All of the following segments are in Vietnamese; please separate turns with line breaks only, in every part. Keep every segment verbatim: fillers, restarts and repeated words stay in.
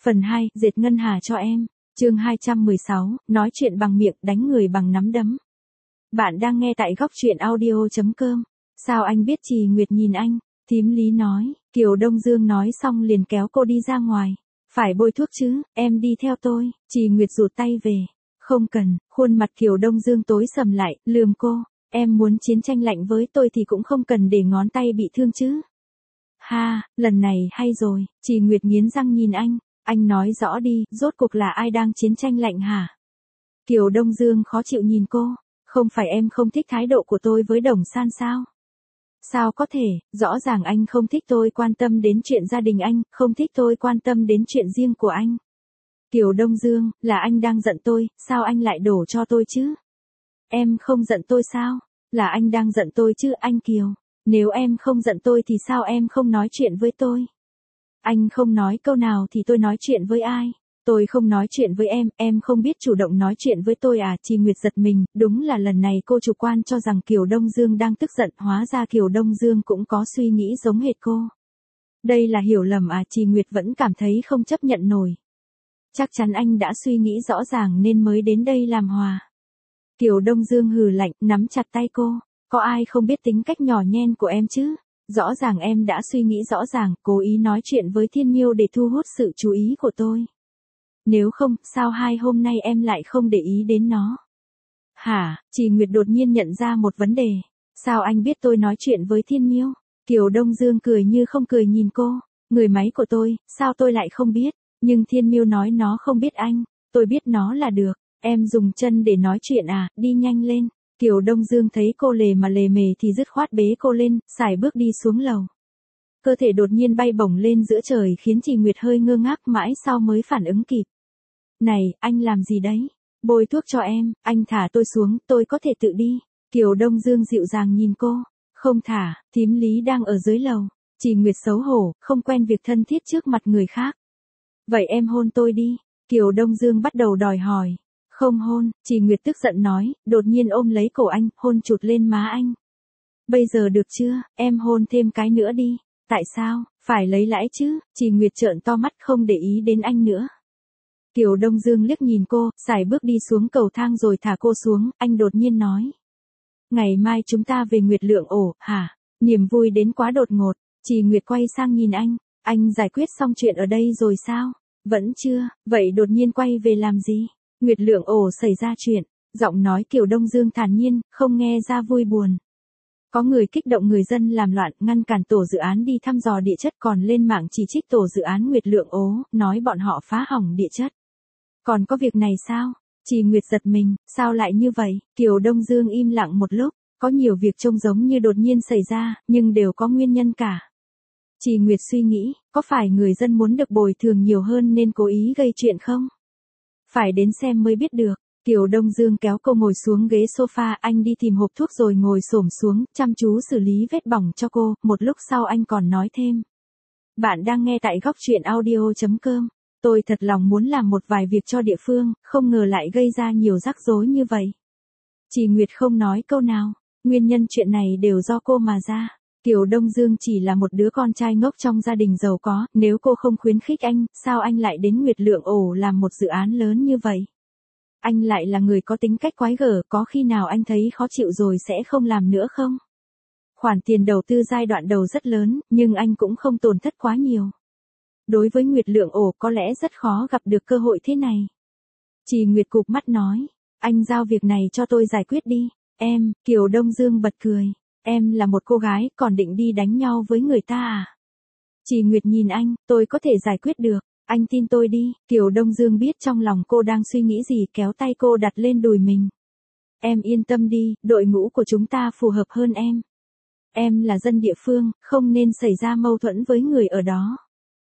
Phần hai, dệt ngân hà cho em. Chương hai trăm mười sáu, nói chuyện bằng miệng, đánh người bằng nắm đấm. Bạn đang nghe tại góc truyện audio chấm com. Sao anh biết Trì Nguyệt nhìn anh? Thím Lý nói. Kiều Đông Dương nói xong liền kéo cô đi ra ngoài. Phải bôi thuốc chứ, em đi theo tôi. Trì Nguyệt rụt tay về. Không cần. Khuôn mặt Kiều Đông Dương tối sầm lại, lườm cô. Em muốn chiến tranh lạnh với tôi thì cũng không cần để ngón tay bị thương chứ. Ha, lần này hay rồi. Trì Nguyệt nghiến răng nhìn anh. Anh nói rõ đi, rốt cuộc là ai đang chiến tranh lạnh hả? Kiều Đông Dương khó chịu nhìn cô. Không phải em không thích thái độ của tôi với Đồng San sao? Sao có thể, rõ ràng anh không thích tôi quan tâm đến chuyện gia đình anh, không thích tôi quan tâm đến chuyện riêng của anh. Kiều Đông Dương, là anh đang giận tôi, sao anh lại đổ cho tôi chứ? Em không giận tôi sao? Là anh đang giận tôi chứ anh Kiều. Nếu em không giận tôi thì sao em không nói chuyện với tôi? Anh không nói câu nào thì tôi nói chuyện với ai? Tôi không nói chuyện với em, em không biết chủ động nói chuyện với tôi à? Trì Nguyệt giật mình, đúng là lần này cô chủ quan cho rằng Kiều Đông Dương đang tức giận, hóa ra Kiều Đông Dương cũng có suy nghĩ giống hệt cô. Đây là hiểu lầm à? Trì Nguyệt vẫn cảm thấy không chấp nhận nổi. Chắc chắn anh đã suy nghĩ rõ ràng nên mới đến đây làm hòa. Kiều Đông Dương hừ lạnh, nắm chặt tay cô. Có ai không biết tính cách nhỏ nhen của em chứ? Rõ ràng em đã suy nghĩ rõ ràng, cố ý nói chuyện với Thiên Miêu để thu hút sự chú ý của tôi. Nếu không, sao hai hôm nay em lại không để ý đến nó? Hả? Trì Nguyệt đột nhiên nhận ra một vấn đề. Sao anh biết tôi nói chuyện với Thiên Miêu? Kiều Đông Dương cười như không cười nhìn cô. Người máy của tôi, sao tôi lại không biết? Nhưng Thiên Miêu nói nó không biết anh. Tôi biết nó là được. Em dùng chân để nói chuyện à? Đi nhanh lên. Kiều Đông Dương thấy cô lề mà lề mề thì dứt khoát bế cô lên, sải bước đi xuống lầu. Cơ thể đột nhiên bay bổng lên giữa trời khiến Trì Nguyệt hơi ngơ ngác, mãi sau mới phản ứng kịp. Này, anh làm gì đấy? Bôi thuốc cho em, anh thả tôi xuống, tôi có thể tự đi. Kiều Đông Dương dịu dàng nhìn cô. Không thả, thím Lý đang ở dưới lầu. Trì Nguyệt xấu hổ, không quen việc thân thiết trước mặt người khác. Vậy em hôn tôi đi. Kiều Đông Dương bắt đầu đòi hỏi. Không hôn, Trì Nguyệt tức giận nói, đột nhiên ôm lấy cổ anh, hôn chụt lên má anh. Bây giờ được chưa, em hôn thêm cái nữa đi. Tại sao, phải lấy lãi chứ? Trì Nguyệt trợn to mắt không để ý đến anh nữa. Kiều Đông Dương liếc nhìn cô, sải bước đi xuống cầu thang rồi thả cô xuống, anh đột nhiên nói. Ngày mai chúng ta về Nguyệt Lượng ổ, hả? Niềm vui đến quá đột ngột. Trì Nguyệt quay sang nhìn anh, anh giải quyết xong chuyện ở đây rồi sao? Vẫn chưa, vậy đột nhiên quay về làm gì? Nguyệt Lượng ổ xảy ra chuyện, giọng nói Kiều Đông Dương thản nhiên, không nghe ra vui buồn. Có người kích động người dân làm loạn, ngăn cản tổ dự án đi thăm dò địa chất, còn lên mạng chỉ trích tổ dự án Nguyệt Lượng ố, nói bọn họ phá hỏng địa chất. Còn có việc này sao? Trì Nguyệt giật mình, sao lại như vậy? Kiều Đông Dương im lặng một lúc, có nhiều việc trông giống như đột nhiên xảy ra, nhưng đều có nguyên nhân cả. Trì Nguyệt suy nghĩ, có phải người dân muốn được bồi thường nhiều hơn nên cố ý gây chuyện không? Phải đến xem mới biết được. Kiều Đông Dương kéo cô ngồi xuống ghế sofa, anh đi tìm hộp thuốc rồi ngồi xổm xuống, chăm chú xử lý vết bỏng cho cô, một lúc sau anh còn nói thêm. Bạn đang nghe tại góc truyện audio chấm com. Tôi thật lòng muốn làm một vài việc cho địa phương, không ngờ lại gây ra nhiều rắc rối như vậy. Trì Nguyệt không nói câu nào, nguyên nhân chuyện này đều do cô mà ra. Kiều Đông Dương chỉ là một đứa con trai ngốc trong gia đình giàu có, nếu cô không khuyến khích anh, sao anh lại đến Nguyệt Lượng ổ làm một dự án lớn như vậy? Anh lại là người có tính cách quái gở, có khi nào anh thấy khó chịu rồi sẽ không làm nữa không? Khoản tiền đầu tư giai đoạn đầu rất lớn, nhưng anh cũng không tổn thất quá nhiều. Đối với Nguyệt Lượng ổ có lẽ rất khó gặp được cơ hội thế này. Trì Nguyệt cụp mắt nói, anh giao việc này cho tôi giải quyết đi. Em, Kiều Đông Dương bật cười. Em là một cô gái, còn định đi đánh nhau với người ta à? Trì Nguyệt nhìn anh, tôi có thể giải quyết được, anh tin tôi đi. Kiều Đông Dương biết trong lòng cô đang suy nghĩ gì, kéo tay cô đặt lên đùi mình. Em yên tâm đi, đội ngũ của chúng ta phù hợp hơn em. Em là dân địa phương, không nên xảy ra mâu thuẫn với người ở đó.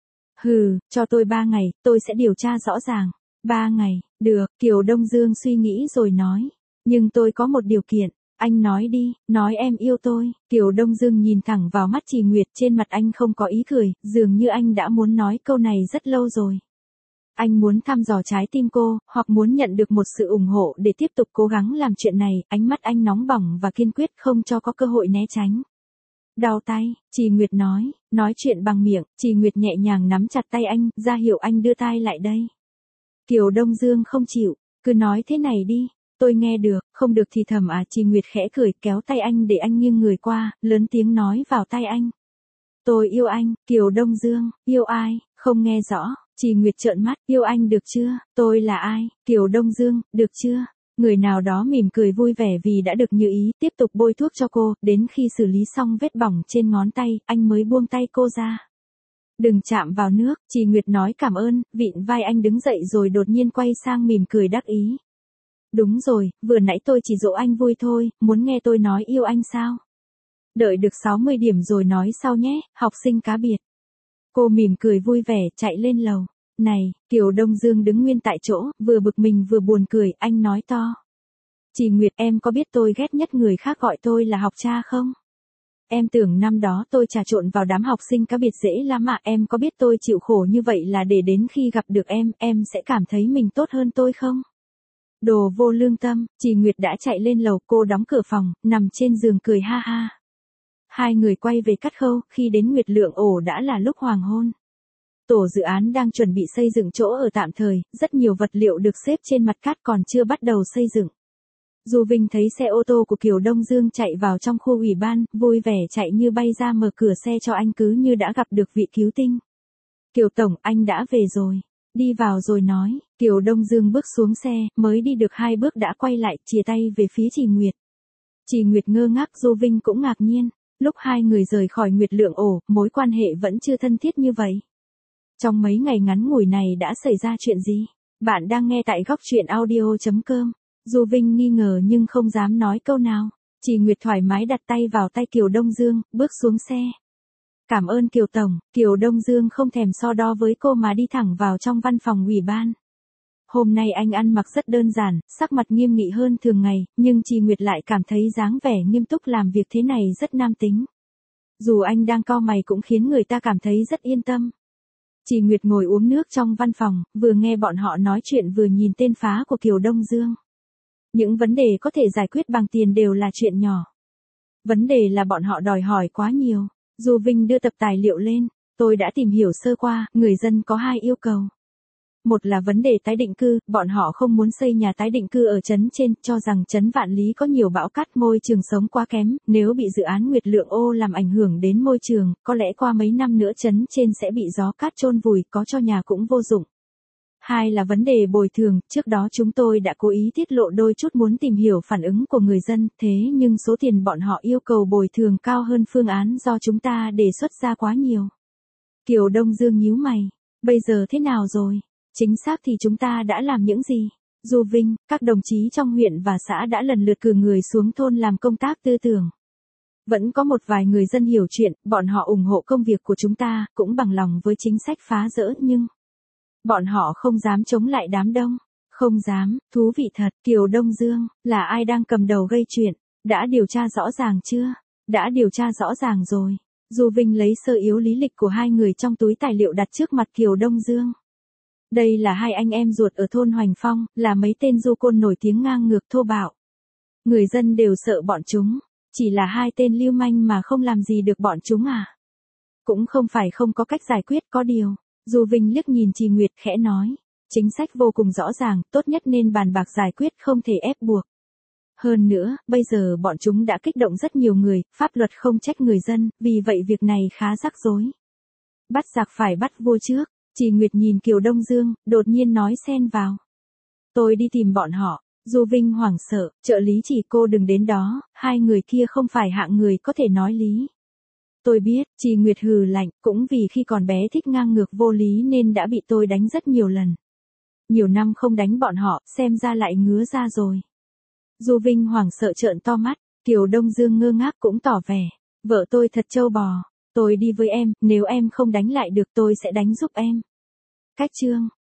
Hừ, cho tôi ba ngày, tôi sẽ điều tra rõ ràng. Ba ngày, được, Kiều Đông Dương suy nghĩ rồi nói. Nhưng tôi có một điều kiện. Anh nói đi, nói em yêu tôi. Kiều Đông Dương nhìn thẳng vào mắt Trì Nguyệt, trên mặt anh không có ý cười, dường như anh đã muốn nói câu này rất lâu rồi. Anh muốn thăm dò trái tim cô, hoặc muốn nhận được một sự ủng hộ để tiếp tục cố gắng làm chuyện này, ánh mắt anh nóng bỏng và kiên quyết, không cho có cơ hội né tránh. Đau tay, Trì Nguyệt nói, nói chuyện bằng miệng, Trì Nguyệt nhẹ nhàng nắm chặt tay anh, ra hiệu anh đưa tai lại đây. Kiều Đông Dương không chịu, cứ nói thế này đi, tôi nghe được, không được thì thầm à. Trì Nguyệt khẽ cười, kéo tay anh để anh nghiêng người qua, lớn tiếng nói vào tai anh. Tôi yêu anh. Kiều Đông Dương, yêu ai, không nghe rõ. Trì Nguyệt trợn mắt, yêu anh được chưa, tôi là ai, Kiều Đông Dương, được chưa? Người nào đó mỉm cười vui vẻ vì đã được như ý, tiếp tục bôi thuốc cho cô, đến khi xử lý xong vết bỏng trên ngón tay, anh mới buông tay cô ra. Đừng chạm vào nước, Trì Nguyệt nói cảm ơn, vịn vai anh đứng dậy rồi đột nhiên quay sang mỉm cười đắc ý. Đúng rồi, vừa nãy tôi chỉ dỗ anh vui thôi, muốn nghe tôi nói yêu anh sao? Đợi được sáu mươi điểm rồi nói sau nhé, học sinh cá biệt. Cô mỉm cười vui vẻ, chạy lên lầu. Này, Kiều Đông Dương đứng nguyên tại chỗ, vừa bực mình vừa buồn cười, anh nói to. Trì Nguyệt, em có biết tôi ghét nhất người khác gọi tôi là học cha không? Em tưởng năm đó tôi trà trộn vào đám học sinh cá biệt dễ lắm ạ, em có biết tôi chịu khổ như vậy là để đến khi gặp được em, em sẽ cảm thấy mình tốt hơn tôi không? Đồ vô lương tâm. Trì Nguyệt đã chạy lên lầu, cô đóng cửa phòng, nằm trên giường cười ha ha. Hai người quay về cắt khâu, khi đến Nguyệt Lượng ổ đã là lúc hoàng hôn. Tổ dự án đang chuẩn bị xây dựng chỗ ở tạm thời, rất nhiều vật liệu được xếp trên mặt cát còn chưa bắt đầu xây dựng. Du Vinh thấy xe ô tô của Kiều Đông Dương chạy vào trong khu ủy ban, vui vẻ chạy như bay ra mở cửa xe cho anh cứ như đã gặp được vị cứu tinh. Kiều Tổng, anh đã về rồi. Đi vào rồi nói. Kiều Đông Dương bước xuống xe, mới đi được hai bước đã quay lại, chìa tay về phía Trì Nguyệt. Trì Nguyệt ngơ ngác, Du Vinh cũng ngạc nhiên. Lúc hai người rời khỏi Nguyệt Lượng ổ, mối quan hệ vẫn chưa thân thiết như vậy. Trong mấy ngày ngắn ngủi này đã xảy ra chuyện gì? Bạn đang nghe tại góc truyện audio chấm com. Du Vinh nghi ngờ nhưng không dám nói câu nào. Trì Nguyệt thoải mái đặt tay vào tay Kiều Đông Dương, bước xuống xe. Cảm ơn Kiều Tổng. Kiều Đông Dương không thèm so đo với cô mà đi thẳng vào trong văn phòng ủy ban. Hôm nay anh ăn mặc rất đơn giản, sắc mặt nghiêm nghị hơn thường ngày, nhưng Trì Nguyệt lại cảm thấy dáng vẻ nghiêm túc làm việc thế này rất nam tính. Dù anh đang cau mày cũng khiến người ta cảm thấy rất yên tâm. Trì Nguyệt ngồi uống nước trong văn phòng, vừa nghe bọn họ nói chuyện vừa nhìn tên phá của Kiều Đông Dương. Những vấn đề có thể giải quyết bằng tiền đều là chuyện nhỏ. Vấn đề là bọn họ đòi hỏi quá nhiều. Du Vinh đưa tập tài liệu lên, tôi đã tìm hiểu sơ qua, người dân có hai yêu cầu. Một là vấn đề tái định cư, bọn họ không muốn xây nhà tái định cư ở trấn trên, cho rằng trấn Vạn Lý có nhiều bão cát, môi trường sống quá kém, nếu bị dự án Nguyệt Lượng ô làm ảnh hưởng đến môi trường, có lẽ qua mấy năm nữa trấn trên sẽ bị gió cát chôn vùi, có cho nhà cũng vô dụng. Hai là vấn đề bồi thường, trước đó chúng tôi đã cố ý tiết lộ đôi chút muốn tìm hiểu phản ứng của người dân, thế nhưng số tiền bọn họ yêu cầu bồi thường cao hơn phương án do chúng ta đề xuất ra quá nhiều. Kiều Đông Dương nhíu mày, bây giờ thế nào rồi? Chính xác thì chúng ta đã làm những gì? Du Vinh, các đồng chí trong huyện và xã đã lần lượt cử người xuống thôn làm công tác tư tưởng. Vẫn có một vài người dân hiểu chuyện, bọn họ ủng hộ công việc của chúng ta, cũng bằng lòng với chính sách phá dỡ nhưng... Bọn họ không dám chống lại đám đông. Không dám, thú vị thật. Kiều Đông Dương, là ai đang cầm đầu gây chuyện? Đã điều tra rõ ràng chưa? Đã điều tra rõ ràng rồi. Du Vinh lấy sơ yếu lý lịch của hai người trong túi tài liệu đặt trước mặt Kiều Đông Dương. Đây là hai anh em ruột ở thôn Hoành Phong, là mấy tên du côn nổi tiếng ngang ngược thô bạo. Người dân đều sợ bọn chúng. Chỉ là hai tên lưu manh mà không làm gì được bọn chúng à? Cũng không phải không có cách giải quyết, có điều. Du Vinh liếc nhìn Trì Nguyệt khẽ nói. Chính sách vô cùng rõ ràng, tốt nhất nên bàn bạc giải quyết, không thể ép buộc. Hơn nữa, bây giờ bọn chúng đã kích động rất nhiều người, pháp luật không trách người dân, vì vậy việc này khá rắc rối. Bắt giặc phải bắt vua trước. Trì Nguyệt nhìn Kiều Đông Dương, đột nhiên nói xen vào. Tôi đi tìm bọn họ. Du Vinh hoảng sợ, trợ lý chỉ cô đừng đến đó, hai người kia không phải hạng người có thể nói lý. Tôi biết, Trì Nguyệt hừ lạnh, cũng vì khi còn bé thích ngang ngược vô lý nên đã bị tôi đánh rất nhiều lần. Nhiều năm không đánh bọn họ, xem ra lại ngứa ra rồi. Du Vinh hoảng sợ trợn to mắt, Kiều Đông Dương ngơ ngác cũng tỏ vẻ. Vợ tôi thật trâu bò, tôi đi với em, nếu em không đánh lại được tôi sẽ đánh giúp em. Cách chương.